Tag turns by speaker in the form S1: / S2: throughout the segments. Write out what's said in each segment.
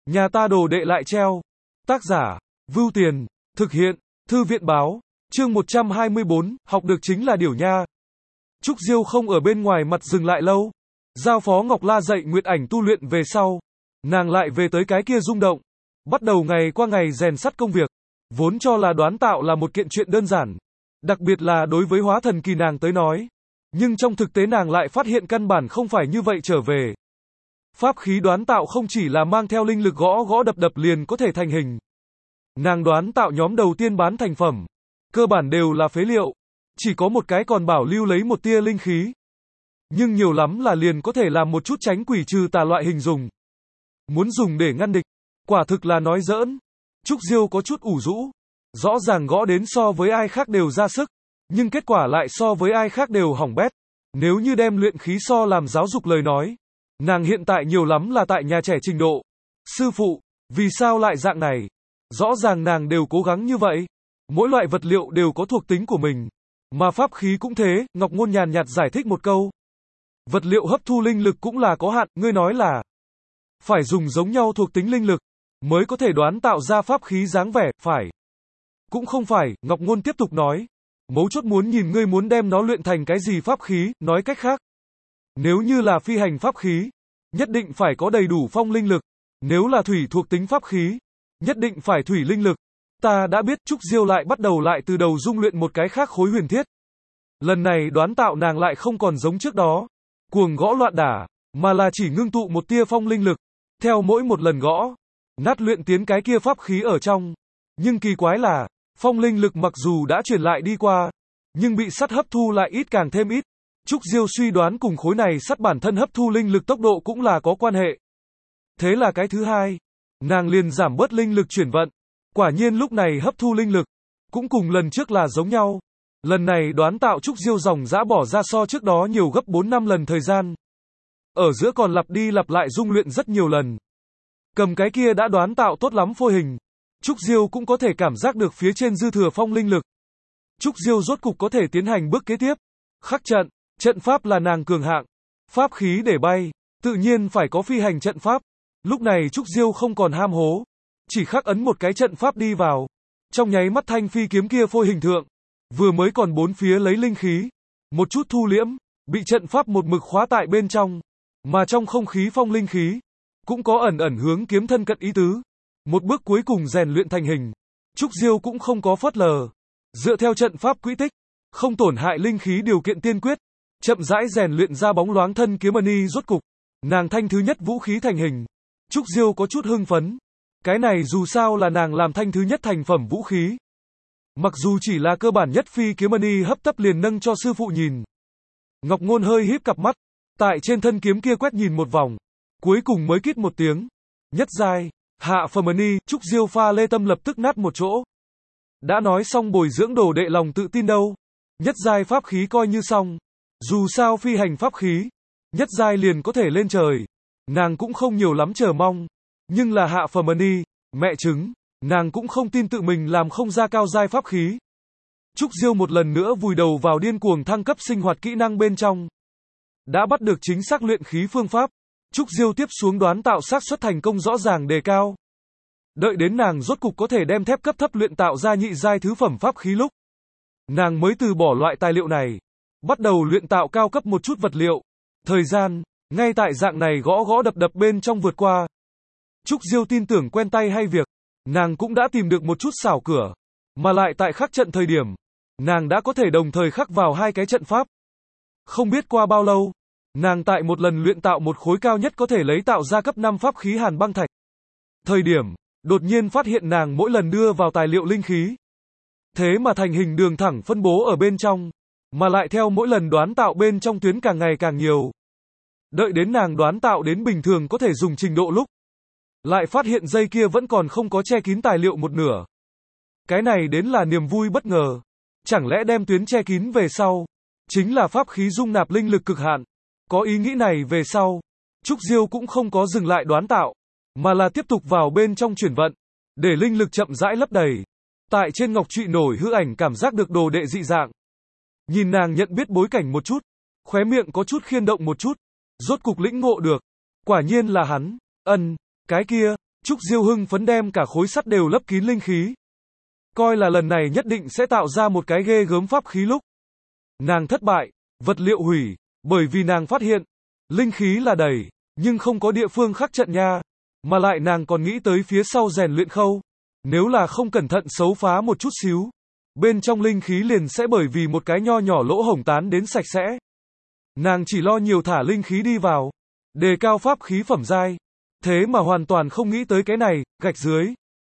S1: Nhà ta đồ đệ lại treo. Tác giả, Vưu Tiền, thực hiện, Thư viện báo, chương 124, học được chính là điểu nha. Trúc Diêu không ở bên ngoài mặt dừng lại lâu. Giao phó Ngọc La dạy Nguyệt Ảnh tu luyện về sau, nàng lại về tới cái kia rung động. Bắt đầu ngày qua ngày rèn sắt công việc. Vốn cho là đoán tạo là một kiện chuyện đơn giản. Đặc biệt là đối với hóa thần kỳ nàng tới nói. Nhưng trong thực tế nàng lại phát hiện căn bản không phải như vậy trở về. Pháp khí đoán tạo không chỉ là mang theo linh lực gõ gõ đập đập liền có thể thành hình. Nàng đoán tạo nhóm đầu tiên bán thành phẩm. Cơ bản đều là phế liệu. Chỉ có một cái còn bảo lưu lấy một tia linh khí. Nhưng nhiều lắm là liền có thể làm một chút tránh quỷ trừ tà loại hình dùng. Muốn dùng để ngăn địch. Quả thực là nói giỡn. Trúc Diêu có chút ủ rũ. Rõ ràng gõ đến so với ai khác đều ra sức. Nhưng kết quả lại so với ai khác đều hỏng bét. Nếu như đem luyện khí so làm giáo dục lời nói. Nàng hiện tại nhiều lắm là tại nhà trẻ trình độ. Sư phụ, vì sao lại dạng này? Rõ ràng nàng đều cố gắng như vậy. Mỗi loại vật liệu đều có thuộc tính của mình. Mà pháp khí cũng thế, Ngọc Ngôn nhàn nhạt giải thích một câu. Vật liệu hấp thu linh lực cũng là có hạn, ngươi nói là phải dùng giống nhau thuộc tính linh lực mới có thể đoán tạo ra pháp khí dáng vẻ, phải. Cũng không phải, Ngọc Ngôn tiếp tục nói. Mấu chốt muốn nhìn ngươi muốn đem nó luyện thành cái gì pháp khí, nói cách khác. Nếu như là phi hành pháp khí, nhất định phải có đầy đủ phong linh lực. Nếu là thủy thuộc tính pháp khí, nhất định phải thủy linh lực. Ta đã biết. Trúc Diêu lại bắt đầu lại từ đầu dung luyện một cái khác khối huyền thiết. Lần này đoán tạo nàng lại không còn giống trước đó, cuồng gõ loạn đả, mà là chỉ ngưng tụ một tia phong linh lực. Theo mỗi một lần gõ, nát luyện tiến cái kia pháp khí ở trong. Nhưng kỳ quái là, phong linh lực mặc dù đã truyền lại đi qua, nhưng bị sắt hấp thu lại ít càng thêm ít. Trúc Diêu suy đoán cùng khối này sắt bản thân hấp thu linh lực tốc độ cũng là có quan hệ. Thế là cái thứ hai, nàng liền giảm bớt linh lực chuyển vận. Quả nhiên lúc này hấp thu linh lực, cũng cùng lần trước là giống nhau. Lần này đoán tạo Trúc Diêu dòng dã bỏ ra so trước đó nhiều gấp 4-5 lần thời gian. Ở giữa còn lặp đi lặp lại dung luyện rất nhiều lần. Cầm cái kia đã đoán tạo tốt lắm phôi hình. Trúc Diêu cũng có thể cảm giác được phía trên dư thừa phong linh lực. Trúc Diêu rốt cục có thể tiến hành bước kế tiếp. Khắc trận, trận pháp là nàng cường hạng. Pháp khí để bay, tự nhiên phải có phi hành trận pháp. Lúc này Trúc Diêu không còn ham hố. Chỉ khắc ấn một cái trận pháp đi vào. Trong nháy mắt thanh phi kiếm kia phôi hình thượng. Vừa mới còn bốn phía lấy linh khí. Một chút thu liễm, bị trận pháp một mực khóa tại bên trong. Mà trong không khí phong linh khí, cũng có ẩn ẩn hướng kiếm thân cận ý tứ. Một bước cuối cùng rèn luyện thành hình. Trúc Diêu cũng không có phớt lờ. Dựa theo trận pháp quỹ tích, không tổn hại linh khí điều kiện tiên quyết. Chậm rãi rèn luyện ra bóng loáng thân kiếm ni rốt cục. Nàng thanh thứ nhất vũ khí thành hình. Trúc Diêu có chút hưng phấn. Cái này dù sao là nàng làm thanh thứ nhất thành phẩm vũ khí. Mặc dù chỉ là cơ bản nhất phi kiếm ni hấp tấp liền nâng cho sư phụ nhìn. Ngọc Ngôn hơi híp cặp mắt. Tại trên thân kiếm kia quét nhìn một vòng. Cuối cùng mới kít một tiếng. Nhất giai, hạ phẩm ni, Trúc Diêu pha lê tâm lập tức nát một chỗ. Đã nói xong bồi dưỡng đồ đệ lòng tự tin đâu. Nhất giai pháp khí coi như xong. Dù sao phi hành pháp khí, nhất giai liền có thể lên trời. Nàng cũng không nhiều lắm chờ mong. Nhưng là hạ phẩm ni, mẹ chứng, nàng cũng không tin tự mình làm không ra cao giai pháp khí. Trúc Diêu một lần nữa vùi đầu vào điên cuồng thăng cấp sinh hoạt kỹ năng bên trong. Đã bắt được chính xác luyện khí phương pháp. Trúc Diêu tiếp xuống đoán tạo xác suất thành công rõ ràng đề cao. Đợi đến nàng rốt cục có thể đem thép cấp thấp luyện tạo ra nhị giai thứ phẩm pháp khí lúc. Nàng mới từ bỏ loại tài liệu này. Bắt đầu luyện tạo cao cấp một chút vật liệu. Thời gian, ngay tại dạng này gõ gõ đập đập bên trong vượt qua. Trúc Diêu tin tưởng quen tay hay việc. Nàng cũng đã tìm được một chút xảo cửa. Mà lại tại khắc trận thời điểm. Nàng đã có thể đồng thời khắc vào hai cái trận pháp. Không biết qua bao lâu. Nàng tại một lần luyện tạo một khối cao nhất có thể lấy tạo ra cấp 5 pháp khí hàn băng thạch. Thời điểm, đột nhiên phát hiện nàng mỗi lần đưa vào tài liệu linh khí. Thế mà thành hình đường thẳng phân bố ở bên trong. Mà lại theo mỗi lần đoán tạo bên trong tuyến càng ngày càng nhiều. Đợi đến nàng đoán tạo đến bình thường có thể dùng trình độ lúc. Lại phát hiện dây kia vẫn còn không có che kín tài liệu một nửa. Cái này đến là niềm vui bất ngờ. Chẳng lẽ đem tuyến che kín về sau, chính là pháp khí dung nạp linh lực cực hạn. Có ý nghĩ này về sau, Trúc Diêu cũng không có dừng lại đoán tạo, mà là tiếp tục vào bên trong chuyển vận, để linh lực chậm rãi lấp đầy. Tại trên ngọc trụy nổi hư ảnh cảm giác được đồ đệ dị dạng. Nhìn nàng nhận biết bối cảnh một chút, khóe miệng có chút khiên động một chút, rốt cục lĩnh ngộ được. Quả nhiên là hắn, cái kia, Trúc Diêu hưng phấn đem cả khối sắt đều lấp kín linh khí. Coi là lần này nhất định sẽ tạo ra một cái ghê gớm pháp khí lúc. Nàng thất bại, vật liệu hủy, bởi vì nàng phát hiện, linh khí là đầy, nhưng không có địa phương khắc trận nha. Mà lại nàng còn nghĩ tới phía sau rèn luyện khâu. Nếu là không cẩn thận xấu phá một chút xíu, bên trong linh khí liền sẽ bởi vì một cái nho nhỏ lỗ hổng tán đến sạch sẽ. Nàng chỉ lo nhiều thả linh khí đi vào, đề cao pháp khí phẩm giai. Thế mà hoàn toàn không nghĩ tới cái này, gạch dưới.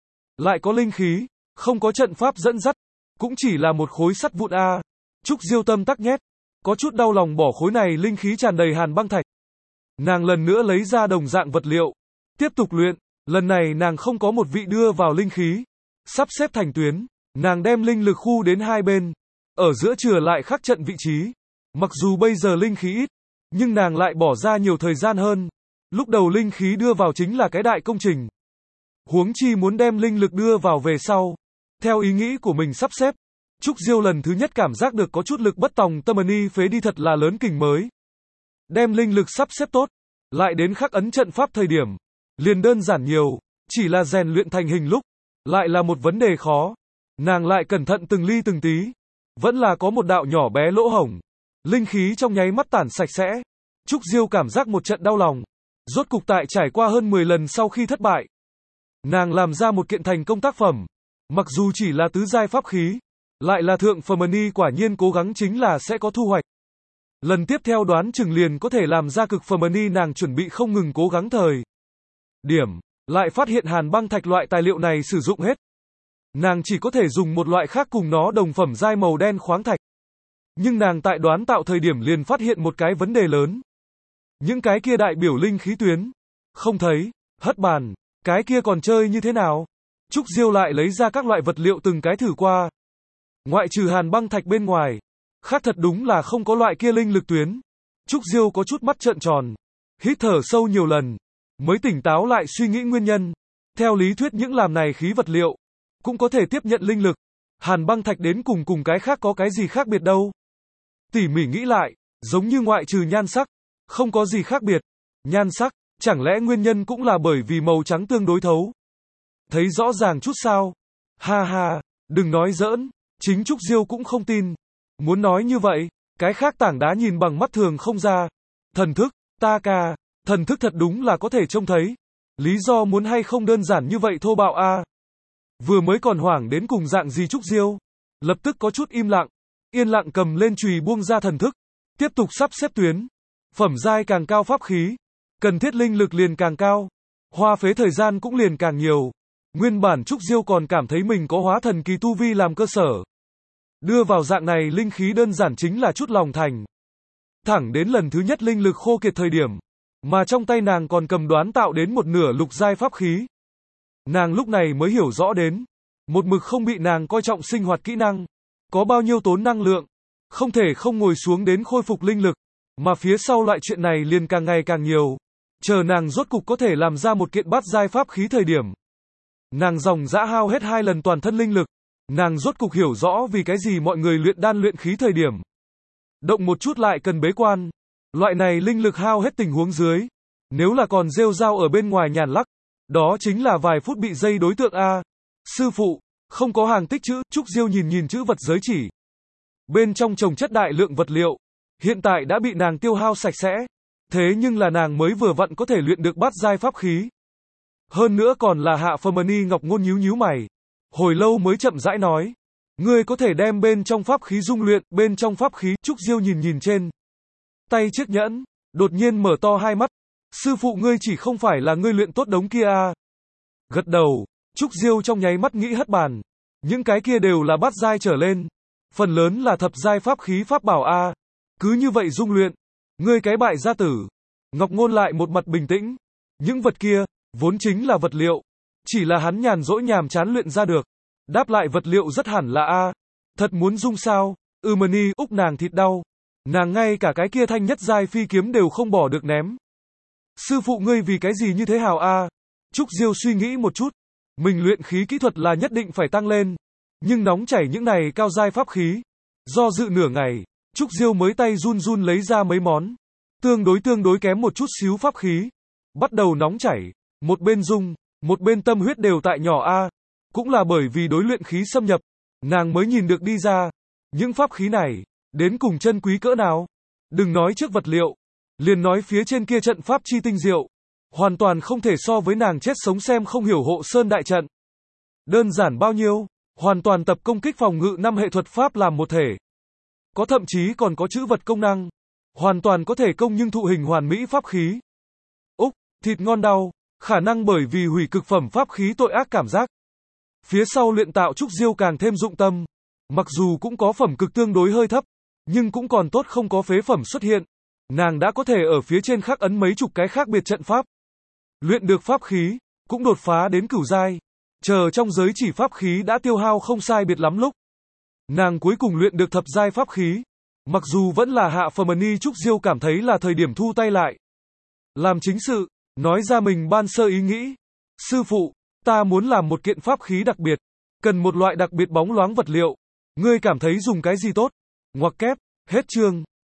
S1: Lại có linh khí, không có trận pháp dẫn dắt, cũng chỉ là một khối sắt vụn a. Trúc Diêu tâm tắc nhét, có chút đau lòng bỏ khối này linh khí tràn đầy hàn băng thạch. Nàng lần nữa lấy ra đồng dạng vật liệu, tiếp tục luyện, lần này nàng không có một vị đưa vào linh khí, sắp xếp thành tuyến, nàng đem linh lực khu đến hai bên, ở giữa chừa lại khắc trận vị trí. Mặc dù bây giờ linh khí ít, nhưng nàng lại bỏ ra nhiều thời gian hơn. Lúc đầu linh khí đưa vào chính là cái đại công trình. Huống chi muốn đem linh lực đưa vào về sau. Theo ý nghĩ của mình sắp xếp, Trúc Diêu lần thứ nhất cảm giác được có chút lực bất tòng tâm ni phế đi thật là lớn kình mới. Đem linh lực sắp xếp tốt, lại đến khắc ấn trận pháp thời điểm, liền đơn giản nhiều, chỉ là rèn luyện thành hình lúc, lại là một vấn đề khó. Nàng lại cẩn thận từng ly từng tí, vẫn là có một đạo nhỏ bé lỗ hổng. Linh khí trong nháy mắt tản sạch sẽ. Trúc Diêu cảm giác một trận đau lòng. Rốt cục tại trải qua hơn 10 lần sau khi thất bại, nàng làm ra một kiện thành công tác phẩm. Mặc dù chỉ là tứ giai pháp khí, lại là thượng phẩm ni, quả nhiên cố gắng chính là sẽ có thu hoạch. Lần tiếp theo đoán chừng liền có thể làm ra cực phẩm ni, nàng chuẩn bị không ngừng cố gắng thời điểm, lại phát hiện hàn băng thạch loại tài liệu này sử dụng hết. Nàng chỉ có thể dùng một loại khác cùng nó đồng phẩm giai màu đen khoáng thạch. Nhưng nàng tại đoán tạo thời điểm liền phát hiện một cái vấn đề lớn. Những cái kia đại biểu linh khí tuyến, không thấy, hất bàn, cái kia còn chơi như thế nào? Trúc Diêu lại lấy ra các loại vật liệu từng cái thử qua. Ngoại trừ hàn băng thạch bên ngoài, khác thật đúng là không có loại kia linh lực tuyến. Trúc Diêu có chút mắt trợn tròn, hít thở sâu nhiều lần, mới tỉnh táo lại suy nghĩ nguyên nhân. Theo lý thuyết những làm này khí vật liệu, cũng có thể tiếp nhận linh lực. Hàn băng thạch đến cùng cái khác có cái gì khác biệt đâu? Tỉ mỉ nghĩ lại, giống như ngoại trừ nhan sắc, không có gì khác biệt. Nhan sắc, chẳng lẽ nguyên nhân cũng là bởi vì màu trắng tương đối thấu? Thấy rõ ràng chút sao? Ha ha, đừng nói giỡn, chính Trúc Diêu cũng không tin. Muốn nói như vậy, cái khác tảng đá nhìn bằng mắt thường không ra. Thần thức, ta ca, thần thức thật đúng là có thể trông thấy. Lý do muốn hay không đơn giản như vậy thô bạo a. Vừa mới còn hoảng đến cùng dạng gì Trúc Diêu, lập tức có chút im lặng, yên lặng cầm lên chùy buông ra thần thức, tiếp tục sắp xếp tuyến. Phẩm giai càng cao pháp khí, cần thiết linh lực liền càng cao, hoa phế thời gian cũng liền càng nhiều. Nguyên bản Trúc Diêu còn cảm thấy mình có hóa thần kỳ tu vi làm cơ sở. Đưa vào dạng này linh khí đơn giản chính là chút lòng thành. Thẳng đến lần thứ nhất linh lực khô kiệt thời điểm, mà trong tay nàng còn cầm đoán tạo đến một nửa lục giai pháp khí. Nàng lúc này mới hiểu rõ đến, một mực không bị nàng coi trọng sinh hoạt kỹ năng, có bao nhiêu tốn năng lượng, không thể không ngồi xuống đến khôi phục linh lực, mà phía sau loại chuyện này liền càng ngày càng nhiều. Chờ nàng rốt cục có thể làm ra một kiện bát giai pháp khí thời điểm, nàng dòng dã hao hết 2 lần toàn thân linh lực, nàng rốt cục hiểu rõ vì cái gì mọi người luyện đan luyện khí thời điểm động một chút lại cần bế quan. Loại này linh lực hao hết tình huống dưới, nếu là còn rêu rao ở bên ngoài nhàn lắc, đó chính là vài phút bị dây đối tượng a. Sư phụ, không có hàng tích trữ. Trúc Diêu nhìn chữ vật giới chỉ. Bên trong chồng chất đại lượng vật liệu, hiện tại đã bị nàng tiêu hao sạch sẽ. Thế nhưng là nàng mới vừa vặn có thể luyện được bát giai pháp khí. Hơn nữa còn là hạ phẩm ni. Ngọc Ngôn nhíu mày, hồi lâu mới chậm rãi nói, ngươi có thể đem bên trong pháp khí dung luyện. Bên trong pháp khí, Trúc Diêu nhìn trên tay chiếc nhẫn, đột nhiên mở to hai mắt. Sư phụ, ngươi chỉ không phải là ngươi luyện tốt đống kia à? Gật đầu, Trúc Diêu trong nháy mắt nghĩ hất bàn. Những cái kia đều là bát giai trở lên, phần lớn là thập giai pháp khí pháp bảo a. Cứ như vậy dung luyện, ngươi cái bại gia tử. Ngọc Ngôn lại một mặt bình tĩnh. Những vật kia, vốn chính là vật liệu, chỉ là hắn nhàn rỗi nhàm chán luyện ra được. Đáp lại vật liệu rất hẳn là a. Thật muốn dung sao? Ni, úc nàng thịt đau. Nàng ngay cả cái kia thanh nhất giai phi kiếm đều không bỏ được ném. Sư phụ, ngươi vì cái gì như thế hào a? Trúc Diêu suy nghĩ một chút, mình luyện khí kỹ thuật là nhất định phải tăng lên, nhưng nóng chảy những này cao giai pháp khí. Do dự nửa ngày, Trúc Diêu mới tay run lấy ra mấy món tương đối kém một chút xíu pháp khí, bắt đầu nóng chảy, một bên dung, Một bên tâm huyết đều tại nhỏ A. Cũng là bởi vì đối luyện khí xâm nhập, nàng mới nhìn được đi ra. Những pháp khí này, đến cùng chân quý cỡ nào. Đừng nói trước vật liệu, liền nói phía trên kia trận pháp chi tinh diệu. Hoàn toàn không thể so với nàng chết sống xem không hiểu hộ sơn đại trận. Đơn giản bao nhiêu, hoàn toàn tập công kích phòng ngự 5 hệ thuật pháp làm một thể. Có thậm chí còn có chữ vật công năng. Hoàn toàn có thể công nhưng thụ hình hoàn mỹ pháp khí. Úc, thịt ngon đau, khả năng bởi vì hủy cực phẩm pháp khí tội ác cảm giác. Phía sau luyện tạo trúc diêu càng thêm dụng tâm. Mặc dù cũng có phẩm cực tương đối hơi thấp, nhưng cũng còn tốt không có phế phẩm xuất hiện. Nàng đã có thể ở phía trên khắc ấn mấy chục cái khác biệt trận pháp. Luyện được pháp khí, cũng đột phá đến cửu giai. Chờ trong giới chỉ pháp khí đã tiêu hao không sai biệt lắm lúc. Nàng cuối cùng luyện được thập giai pháp khí. Mặc dù vẫn là hạ phẩm ni trúc diêu cảm thấy là thời điểm thu tay lại. Làm chính sự, nói ra mình ban sơ ý nghĩ. Sư phụ, ta muốn làm một kiện pháp khí đặc biệt. Cần một loại đặc biệt bóng loáng vật liệu. Ngươi cảm thấy dùng cái gì tốt? Ngoặc kép, hết chương.